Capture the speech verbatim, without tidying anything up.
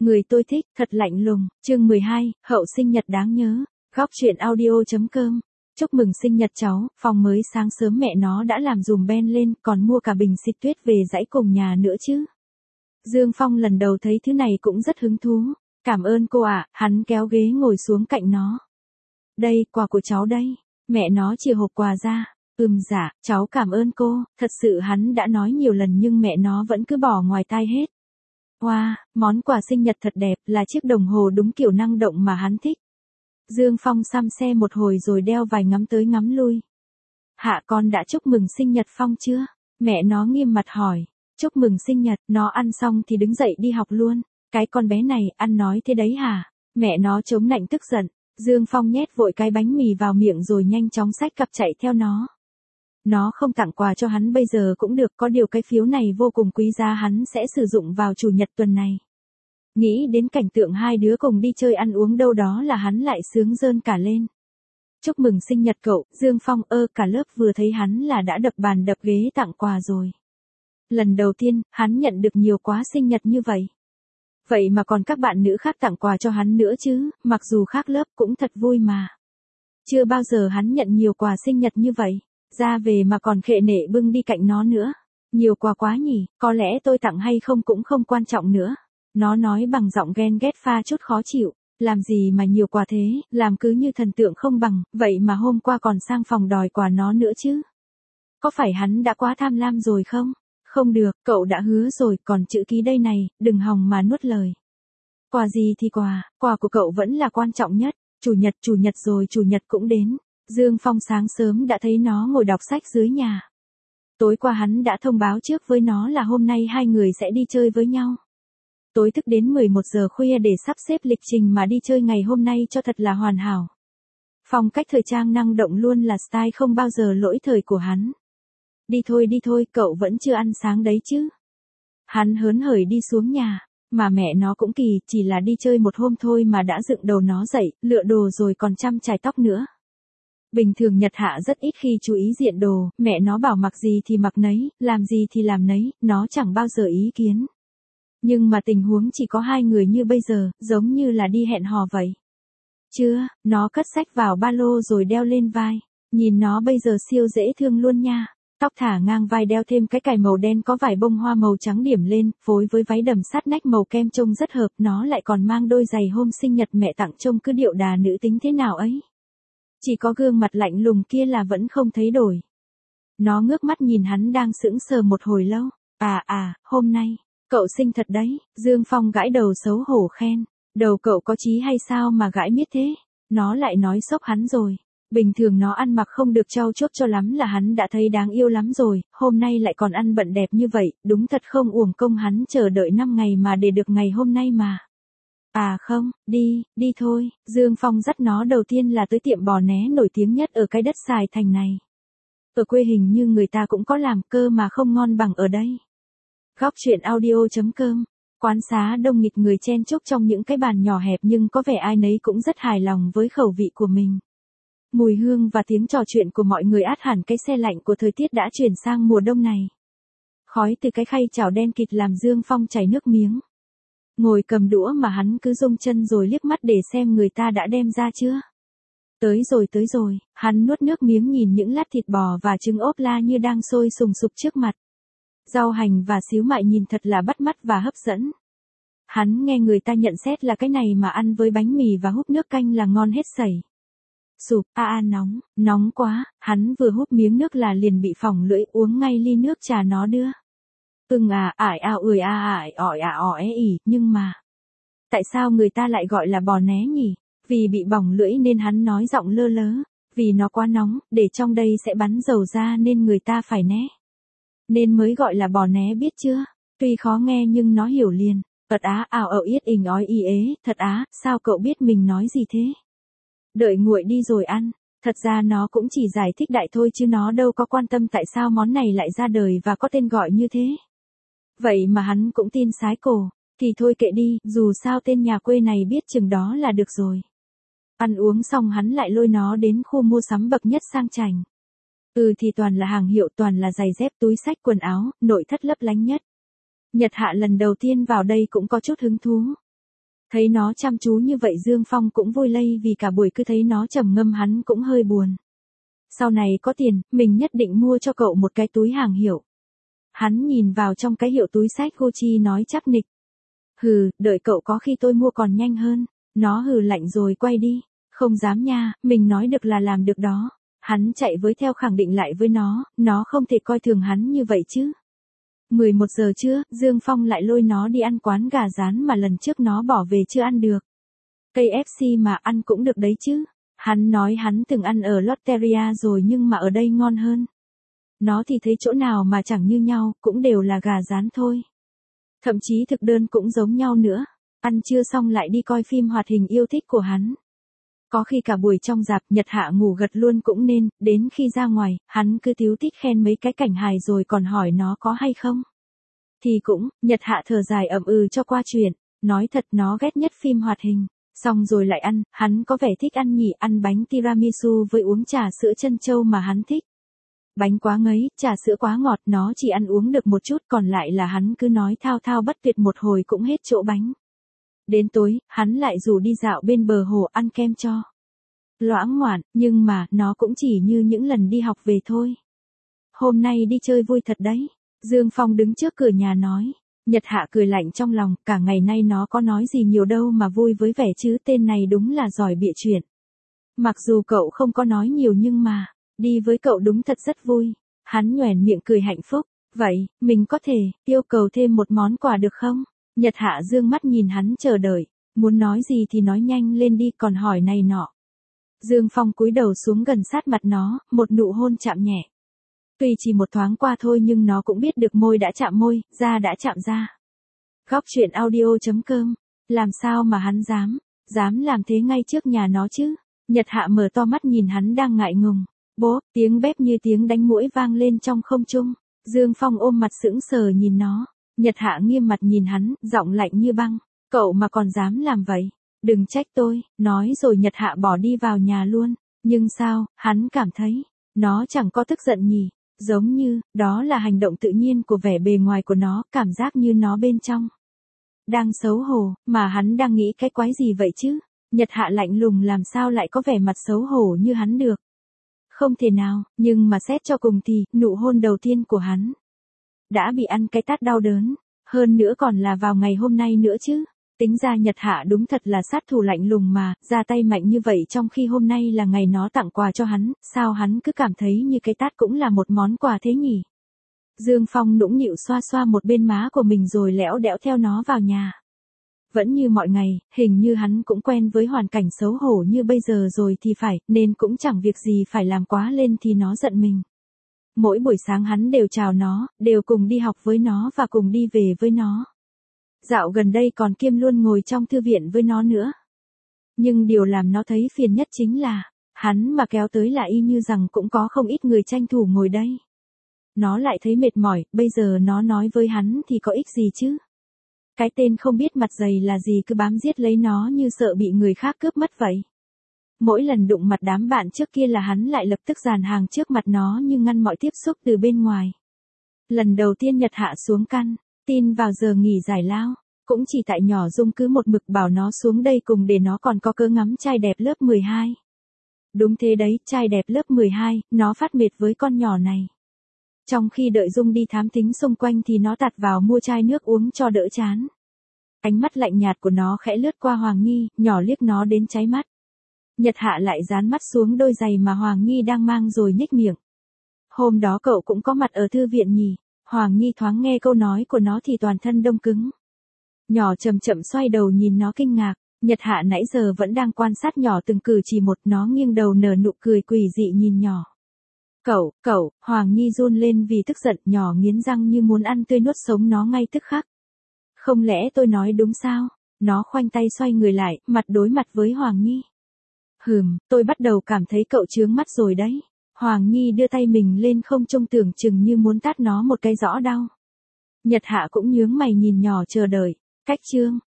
Người tôi thích, thật lạnh lùng, chương mười hai, hậu sinh nhật đáng nhớ, góc truyện audio.com. Chúc mừng sinh nhật cháu, phòng mới sáng sớm mẹ nó đã làm dùm ben lên, còn mua cả bình xịt tuyết về dãy cùng nhà nữa chứ. Dương Phong lần đầu thấy thứ này cũng rất hứng thú. Cảm ơn cô ạ, hắn kéo ghế ngồi xuống cạnh nó. Đây, quà của cháu đây. Mẹ nó chìa hộp quà ra. Ừm dạ, cháu cảm ơn cô, thật sự hắn đã nói nhiều lần nhưng mẹ nó vẫn cứ bỏ ngoài tai hết. Wow, món quà sinh nhật thật đẹp, là chiếc đồng hồ đúng kiểu năng động mà hắn thích. Dương Phong xăm xe một hồi rồi đeo vài ngắm tới ngắm lui. Hạ con đã chúc mừng sinh nhật Phong chưa? Mẹ nó nghiêm mặt hỏi. Chúc mừng sinh nhật, nó ăn xong thì đứng dậy đi học luôn. Cái con bé này, ăn nói thế đấy hả? Mẹ nó chống nạnh tức giận. Dương Phong nhét vội cái bánh mì vào miệng rồi nhanh chóng xách cặp chạy theo nó. Nó không tặng quà cho hắn bây giờ cũng được, có điều cái phiếu này vô cùng quý giá, hắn sẽ sử dụng vào chủ nhật tuần này. Nghĩ đến cảnh tượng hai đứa cùng đi chơi ăn uống đâu đó là hắn lại sướng rơn cả lên. Chúc mừng sinh nhật cậu, Dương Phong ơ cả lớp vừa thấy hắn là đã đập bàn đập ghế tặng quà rồi. Lần đầu tiên, hắn nhận được nhiều quà sinh nhật như vậy. Vậy mà còn các bạn nữ khác tặng quà cho hắn nữa chứ, mặc dù khác lớp cũng thật vui mà. Chưa bao giờ hắn nhận nhiều quà sinh nhật như vậy. Ra về mà còn khệ nệ bưng đi cạnh nó nữa. Nhiều quà quá nhỉ, có lẽ tôi tặng hay không cũng không quan trọng nữa. Nó nói bằng giọng ghen ghét pha chút khó chịu. Làm gì mà nhiều quà thế, làm cứ như thần tượng không bằng, vậy mà hôm qua còn sang phòng đòi quà nó nữa chứ. Có phải hắn đã quá tham lam rồi không? Không được, cậu đã hứa rồi, còn chữ ký đây này, đừng hòng mà nuốt lời. Quà gì thì quà, quà của cậu vẫn là quan trọng nhất. Chủ nhật chủ nhật rồi chủ nhật cũng đến. Dương Phong sáng sớm đã thấy nó ngồi đọc sách dưới nhà. Tối qua hắn đã thông báo trước với nó là hôm nay hai người sẽ đi chơi với nhau. Tối thức đến mười một giờ khuya để sắp xếp lịch trình mà đi chơi ngày hôm nay cho thật là hoàn hảo. Phong cách thời trang năng động luôn là style không bao giờ lỗi thời của hắn. Đi thôi đi thôi, cậu vẫn chưa ăn sáng đấy chứ. Hắn hớn hởi đi xuống nhà, mà mẹ nó cũng kỳ, chỉ là đi chơi một hôm thôi mà đã dựng đầu nó dậy, lựa đồ rồi còn chăm chải tóc nữa. Bình thường Nhật Hạ rất ít khi chú ý diện đồ, mẹ nó bảo mặc gì thì mặc nấy, làm gì thì làm nấy, nó chẳng bao giờ ý kiến. Nhưng mà tình huống chỉ có hai người như bây giờ, giống như là đi hẹn hò vậy. Chưa, nó cất sách vào ba lô rồi đeo lên vai. Nhìn nó bây giờ siêu dễ thương luôn nha. Tóc thả ngang vai, đeo thêm cái cài màu đen có vài bông hoa màu trắng điểm lên, phối với váy đầm sát nách màu kem trông rất hợp. Nó lại còn mang đôi giày hôm sinh nhật mẹ tặng trông cứ điệu đà nữ tính thế nào ấy. Chỉ có gương mặt lạnh lùng kia là vẫn không thấy đổi. Nó ngước mắt nhìn hắn đang sững sờ một hồi lâu. À à, hôm nay, cậu xinh thật đấy. Dương Phong gãi đầu xấu hổ khen. Đầu cậu có chí hay sao mà gãi miết thế? Nó lại nói sốc hắn rồi. Bình thường nó ăn mặc không được trau chuốt cho lắm là hắn đã thấy đáng yêu lắm rồi. Hôm nay lại còn ăn bận đẹp như vậy. Đúng thật không uổng công hắn chờ đợi năm ngày mà để được ngày hôm nay mà. À không, đi, đi thôi. Dương Phong dắt nó đầu tiên là tới tiệm bò né nổi tiếng nhất ở cái đất Sài Thành này. Ở quê hình như người ta cũng có làm cơ mà không ngon bằng ở đây. Góc truyện audio.com. Quán xá đông nghịt người chen chúc trong những cái bàn nhỏ hẹp nhưng có vẻ ai nấy cũng rất hài lòng với khẩu vị của mình. Mùi hương và tiếng trò chuyện của mọi người át hẳn cái se lạnh của thời tiết đã chuyển sang mùa đông này. Khói từ cái khay chảo đen kịt làm Dương Phong chảy nước miếng. Ngồi cầm đũa mà hắn cứ rung chân rồi liếc mắt để xem người ta đã đem ra chưa. Tới rồi tới rồi, hắn nuốt nước miếng nhìn những lát thịt bò và trứng ốp la như đang sôi sùng sục trước mặt. Rau hành và xíu mại nhìn thật là bắt mắt và hấp dẫn. Hắn nghe người ta nhận xét là cái này mà ăn với bánh mì và húp nước canh là ngon hết sảy. Sụp, a a nóng, nóng quá, hắn vừa húp miếng nước là liền bị phỏng lưỡi, uống ngay ly nước trà nó đưa. Ưng à, ải à ười à ải ỏi à ỏi ỉ, nhưng mà. Tại sao người ta lại gọi là bò né nhỉ? Vì bị bỏng lưỡi nên hắn nói giọng lơ lớ. Vì nó quá nóng, để trong đây sẽ bắn dầu ra nên người ta phải né. Nên mới gọi là bò né biết chưa? Tuy khó nghe nhưng nó hiểu liền. Thật á, ảo ậu yết ình ói y ế, thật á, sao cậu biết mình nói gì thế? Đợi nguội đi rồi ăn. Thật ra nó cũng chỉ giải thích đại thôi chứ nó đâu có quan tâm tại sao món này lại ra đời và có tên gọi như thế. Vậy mà hắn cũng tin sái cổ, thì thôi kệ đi, dù sao tên nhà quê này biết chừng đó là được rồi. Ăn uống xong hắn lại lôi nó đến khu mua sắm bậc nhất sang chảnh. Ừ thì toàn là hàng hiệu, toàn là giày dép, túi xách, quần áo, nội thất lấp lánh nhất. Nhật Hạ lần đầu tiên vào đây cũng có chút hứng thú. Thấy nó chăm chú như vậy Dương Phong cũng vui lây vì cả buổi cứ thấy nó trầm ngâm hắn cũng hơi buồn. Sau này có tiền, mình nhất định mua cho cậu một cái túi hàng hiệu. Hắn nhìn vào trong cái hiệu túi xách Gucci nói chắc nịch. Hừ, đợi cậu có khi tôi mua còn nhanh hơn. Nó hừ lạnh rồi quay đi. Không dám nha, mình nói được là làm được đó. Hắn chạy với theo khẳng định lại với nó, nó không thể coi thường hắn như vậy chứ. mười một giờ trưa, Dương Phong lại lôi nó đi ăn quán gà rán mà lần trước nó bỏ về chưa ăn được. ca ép xê mà ăn cũng được đấy chứ. Hắn nói hắn từng ăn ở Lotteria rồi nhưng mà ở đây ngon hơn. Nó thì thấy chỗ nào mà chẳng như nhau, cũng đều là gà rán thôi. Thậm chí thực đơn cũng giống nhau nữa. Ăn trưa xong lại đi coi phim hoạt hình yêu thích của hắn. Có khi cả buổi trong rạp Nhật Hạ ngủ gật luôn cũng nên, đến khi ra ngoài, hắn cứ tíu tít khen mấy cái cảnh hài rồi còn hỏi nó có hay không. Thì cũng, Nhật Hạ thở dài ậm ừ cho qua chuyện, nói thật nó ghét nhất phim hoạt hình. Xong rồi lại ăn, hắn có vẻ thích ăn nhỉ, ăn bánh tiramisu với uống trà sữa trân châu mà hắn thích. Bánh quá ngấy, trà sữa quá ngọt, nó chỉ ăn uống được một chút còn lại là hắn cứ nói thao thao bất tuyệt một hồi cũng hết chỗ bánh. Đến tối, hắn lại rủ đi dạo bên bờ hồ ăn kem cho. Loãng ngoạn, nhưng mà, nó cũng chỉ như những lần đi học về thôi. Hôm nay đi chơi vui thật đấy. Dương Phong đứng trước cửa nhà nói. Nhật Hạ cười lạnh trong lòng, cả ngày nay nó có nói gì nhiều đâu mà vui với vẻ chứ tên này đúng là giỏi bịa chuyện. Mặc dù cậu không có nói nhiều nhưng mà, đi với cậu đúng thật rất vui. Hắn nhoẻn miệng cười hạnh phúc. Vậy, mình có thể, yêu cầu thêm một món quà được không? Nhật Hạ dương mắt nhìn hắn chờ đợi. Muốn nói gì thì nói nhanh lên đi còn hỏi này nọ. Dương Phong cúi đầu xuống gần sát mặt nó, một nụ hôn chạm nhẹ. Tuy chỉ một thoáng qua thôi nhưng nó cũng biết được môi đã chạm môi, da đã chạm da. Góc truyện audio chấm com. Làm sao mà hắn dám, dám làm thế ngay trước nhà nó chứ? Nhật Hạ mở to mắt nhìn hắn đang ngại ngùng. Bố, tiếng bếp như tiếng đánh muỗi vang lên trong không trung. Dương Phong ôm mặt sững sờ nhìn nó. Nhật Hạ nghiêm mặt nhìn hắn, giọng lạnh như băng. Cậu mà còn dám làm vậy? Đừng trách tôi, nói rồi Nhật Hạ bỏ đi vào nhà luôn. Nhưng sao, hắn cảm thấy, nó chẳng có tức giận nhỉ. Giống như, đó là hành động tự nhiên của vẻ bề ngoài của nó, cảm giác như nó bên trong đang xấu hổ, mà hắn đang nghĩ cái quái gì vậy chứ? Nhật Hạ lạnh lùng làm sao lại có vẻ mặt xấu hổ như hắn được? Không thể nào, nhưng mà xét cho cùng thì, nụ hôn đầu tiên của hắn đã bị ăn cái tát đau đớn, hơn nữa còn là vào ngày hôm nay nữa chứ. Tính ra Nhật Hạ đúng thật là sát thủ lạnh lùng mà, ra tay mạnh như vậy trong khi hôm nay là ngày nó tặng quà cho hắn, sao hắn cứ cảm thấy như cái tát cũng là một món quà thế nhỉ? Dương Phong nũng nịu xoa xoa một bên má của mình rồi lẽo đẽo theo nó vào nhà. Vẫn như mọi ngày, hình như hắn cũng quen với hoàn cảnh xấu hổ như bây giờ rồi thì phải, nên cũng chẳng việc gì phải làm quá lên thì nó giận mình. Mỗi buổi sáng hắn đều chào nó, đều cùng đi học với nó và cùng đi về với nó. Dạo gần đây còn kiêm luôn ngồi trong thư viện với nó nữa. Nhưng điều làm nó thấy phiền nhất chính là, hắn mà kéo tới là y như rằng cũng có không ít người tranh thủ ngồi đây. Nó lại thấy mệt mỏi, bây giờ nó nói với hắn thì có ích gì chứ? Cái tên không biết mặt dày là gì cứ bám giết lấy nó như sợ bị người khác cướp mất vậy. Mỗi lần đụng mặt đám bạn trước kia là hắn lại lập tức dàn hàng trước mặt nó như ngăn mọi tiếp xúc từ bên ngoài. Lần đầu tiên Nhật Hạ xuống căn tin vào giờ nghỉ giải lao, cũng chỉ tại nhỏ Dung cứ một mực bảo nó xuống đây cùng để nó còn có cớ ngắm trai đẹp lớp mười hai. Đúng thế đấy, trai đẹp lớp mười hai, nó phát mệt với con nhỏ này. Trong khi đợi Dung đi thám thính xung quanh thì nó tạt vào mua chai nước uống cho đỡ chán. Ánh mắt lạnh nhạt của nó khẽ lướt qua Hoàng Nhi, nhỏ liếc nó đến cháy mắt. Nhật Hạ lại dán mắt xuống đôi giày mà Hoàng Nhi đang mang rồi nhếch miệng. Hôm đó cậu cũng có mặt ở thư viện nhỉ? Hoàng Nhi thoáng nghe câu nói của nó thì toàn thân đông cứng. Nhỏ chậm chậm xoay đầu nhìn nó kinh ngạc, Nhật Hạ nãy giờ vẫn đang quan sát nhỏ từng cử chỉ một, nó nghiêng đầu nở nụ cười quỷ dị nhìn nhỏ. Cậu, cậu, Hoàng Nhi run lên vì tức giận, nhỏ nghiến răng như muốn ăn tươi nuốt sống nó ngay tức khắc. Không lẽ tôi nói đúng sao? Nó khoanh tay xoay người lại, mặt đối mặt với Hoàng Nhi. Hừm, tôi bắt đầu cảm thấy cậu chướng mắt rồi đấy. Hoàng Nhi đưa tay mình lên không trung tưởng chừng như muốn tát nó một cái rõ đau. Nhật Hạ cũng nhướng mày nhìn nhỏ chờ đợi. Cách chương,